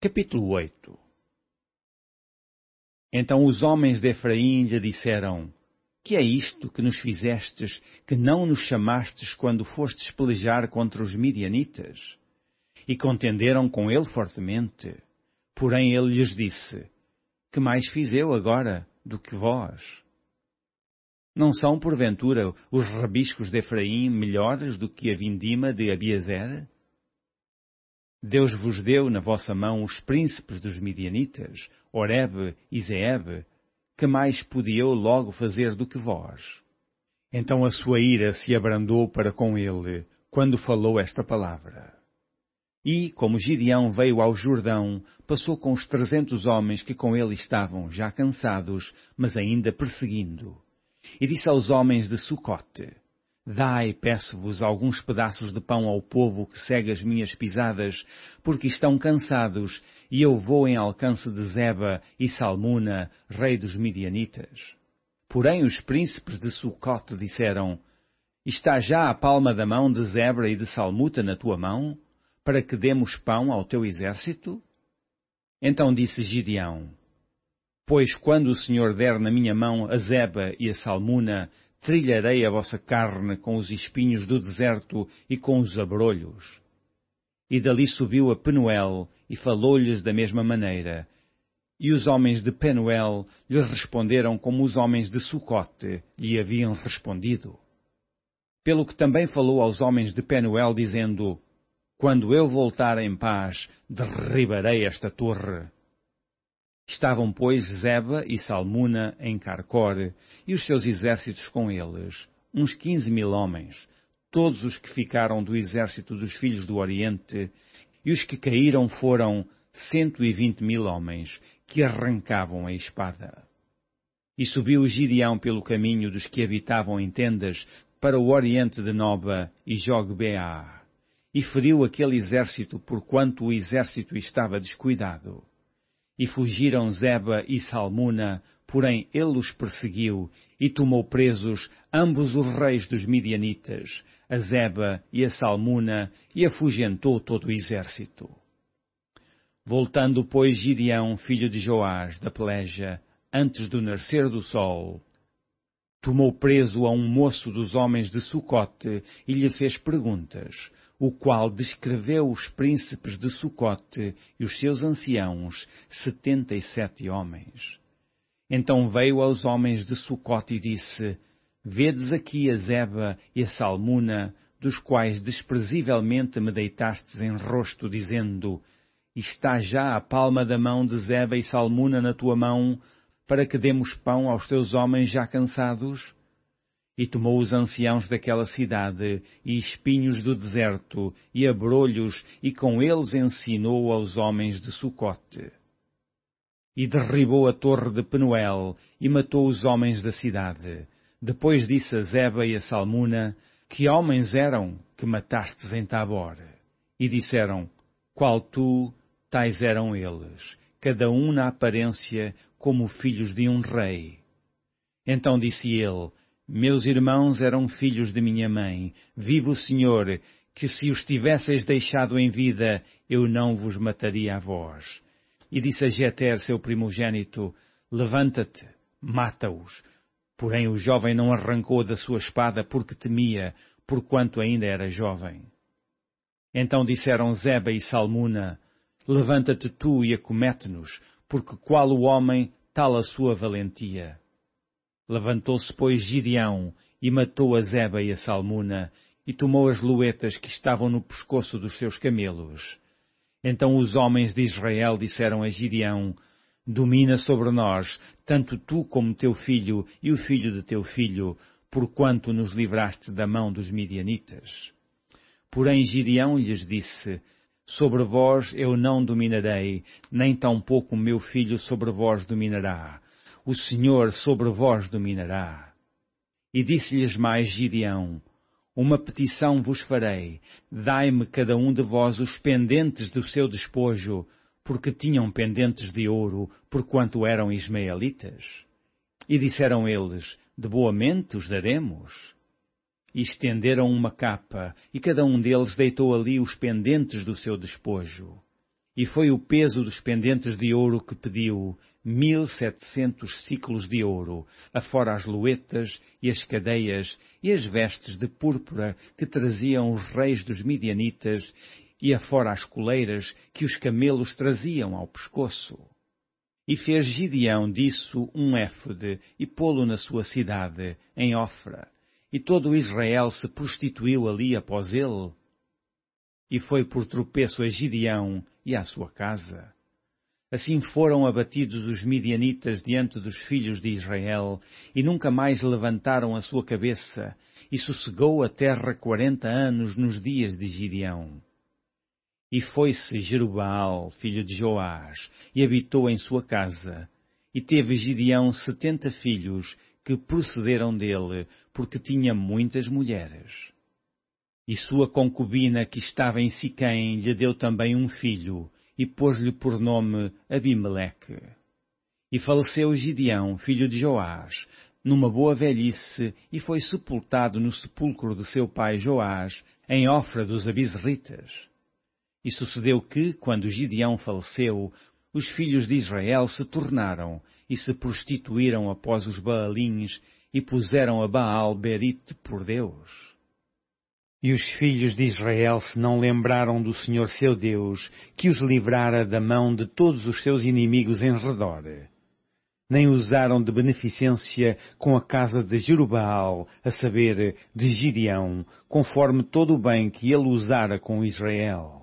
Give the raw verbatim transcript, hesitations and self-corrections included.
Capítulo oito. Então os homens de Efraim lhe disseram: Que é isto que nos fizestes, que não nos chamastes quando fostes pelejar contra os midianitas? E contenderam com ele fortemente. Porém ele lhes disse: Que mais fiz eu agora do que vós? Não são, porventura, os rabiscos de Efraim melhores do que a vindima de Abiezer? Deus vos deu na vossa mão os príncipes dos midianitas, Oreb e Zeeb, que mais podia eu logo fazer do que vós? Então a sua ira se abrandou para com ele, quando falou esta palavra. E, como Gideão veio ao Jordão, passou com os trezentos homens que com ele estavam, já cansados, mas ainda perseguindo. E disse aos homens de Sucote: Dai, peço-vos, alguns pedaços de pão ao povo que segue as minhas pisadas, porque estão cansados, e eu vou em alcance de Zeba e Salmuna, rei dos midianitas. Porém os príncipes de Sucote disseram: Está já a palma da mão de Zebra e de Salmuta na tua mão, para que demos pão ao teu exército? Então disse Gideão: Pois quando o Senhor der na minha mão a Zeba e a Salmuna, trilharei a vossa carne com os espinhos do deserto e com os abrolhos. E dali subiu a Penuel e falou-lhes da mesma maneira. E os homens de Penuel lhe responderam como os homens de Sucote lhe haviam respondido. Pelo que também falou aos homens de Penuel, dizendo: Quando eu voltar em paz, derribarei esta torre. Estavam, pois, Zeba e Salmuna em Carcor, e os seus exércitos com eles, uns quinze mil homens, todos os que ficaram do exército dos filhos do Oriente, e os que caíram foram cento e vinte mil homens, que arrancavam a espada. E subiu Gideão pelo caminho dos que habitavam em tendas para o oriente de Noba e Jogbeá, e feriu aquele exército porquanto o exército estava descuidado. E fugiram Zeba e Salmuna, porém ele os perseguiu, e tomou presos ambos os reis dos midianitas, a Zeba e a Salmuna, e afugentou todo o exército. Voltando, pois, Gideão, filho de Joás, da peleja, antes do nascer do sol, tomou preso a um moço dos homens de Sucote e lhe fez perguntas, o qual descreveu os príncipes de Sucote e os seus anciãos, setenta e sete homens. Então veio aos homens de Sucote e disse: Vedes aqui a Zeba e a Salmuna, dos quais desprezivelmente me deitastes em rosto, dizendo: Está já a palma da mão de Zeba e Salmuna na tua mão, para que demos pão aos teus homens já cansados? E tomou os anciãos daquela cidade, e espinhos do deserto, e abrolhos, e com eles ensinou aos homens de Sucote. E derribou a torre de Penuel, e matou os homens da cidade. Depois disse a Zeba e a Salmuna: Que homens eram que matastes em Tabor? E disseram: Qual tu, tais eram eles, cada um na aparência como filhos de um rei. Então disse ele: Meus irmãos eram filhos de minha mãe. Vive o Senhor, que se os tivesseis deixado em vida, eu não vos mataria a vós. E disse a Jeter, seu primogênito: Levanta-te, mata-os. Porém o jovem não arrancou da sua espada porque temia, porquanto ainda era jovem. Então disseram Zeba e Salmuna: Levanta-te tu e acomete-nos, porque qual o homem, tal a sua valentia. Levantou-se, pois, Gideão, e matou a Zeba e a Salmuna, e tomou as luetas que estavam no pescoço dos seus camelos. Então os homens de Israel disseram a Gideão: Domina sobre nós, tanto tu como teu filho e o filho de teu filho, porquanto nos livraste da mão dos midianitas. Porém Gideão lhes disse: Sobre vós eu não dominarei, nem tampouco o meu filho sobre vós dominará. O Senhor sobre vós dominará. E disse-lhes mais Gideão: Uma petição vos farei, dai-me cada um de vós os pendentes do seu despojo, porque tinham pendentes de ouro, porquanto eram ismaelitas. E disseram eles: De boamente os daremos. E estenderam uma capa, e cada um deles deitou ali os pendentes do seu despojo. E foi o peso dos pendentes de ouro que pediu, mil setecentos ciclos de ouro, afora as luetas e as cadeias e as vestes de púrpura que traziam os reis dos midianitas, e afora as coleiras que os camelos traziam ao pescoço. E fez Gideão disso um éfode, e pô-lo na sua cidade, em Ofra. E todo o Israel se prostituiu ali após ele. E foi por tropeço a Gideão e à sua casa. Assim foram abatidos os midianitas diante dos filhos de Israel, e nunca mais levantaram a sua cabeça, e sossegou a terra quarenta anos nos dias de Gideão. E foi-se Jerubaal, filho de Joás, e habitou em sua casa. E teve Gideão setenta filhos, que procederam dele, porque tinha muitas mulheres. E sua concubina, que estava em Siquém, lhe deu também um filho, e pôs-lhe por nome Abimeleque. E faleceu Gideão, filho de Joás, numa boa velhice, e foi sepultado no sepulcro de seu pai Joás, em Ofra dos Abizritas. E sucedeu que, quando Gideão faleceu, os filhos de Israel se tornaram e se prostituíram após os Baalins e puseram a Baal Berite por Deus. E os filhos de Israel se não lembraram do Senhor seu Deus, que os livrara da mão de todos os seus inimigos em redor. Nem usaram de beneficência com a casa de Jerubaal, a saber, de Gideão, conforme todo o bem que ele usara com Israel.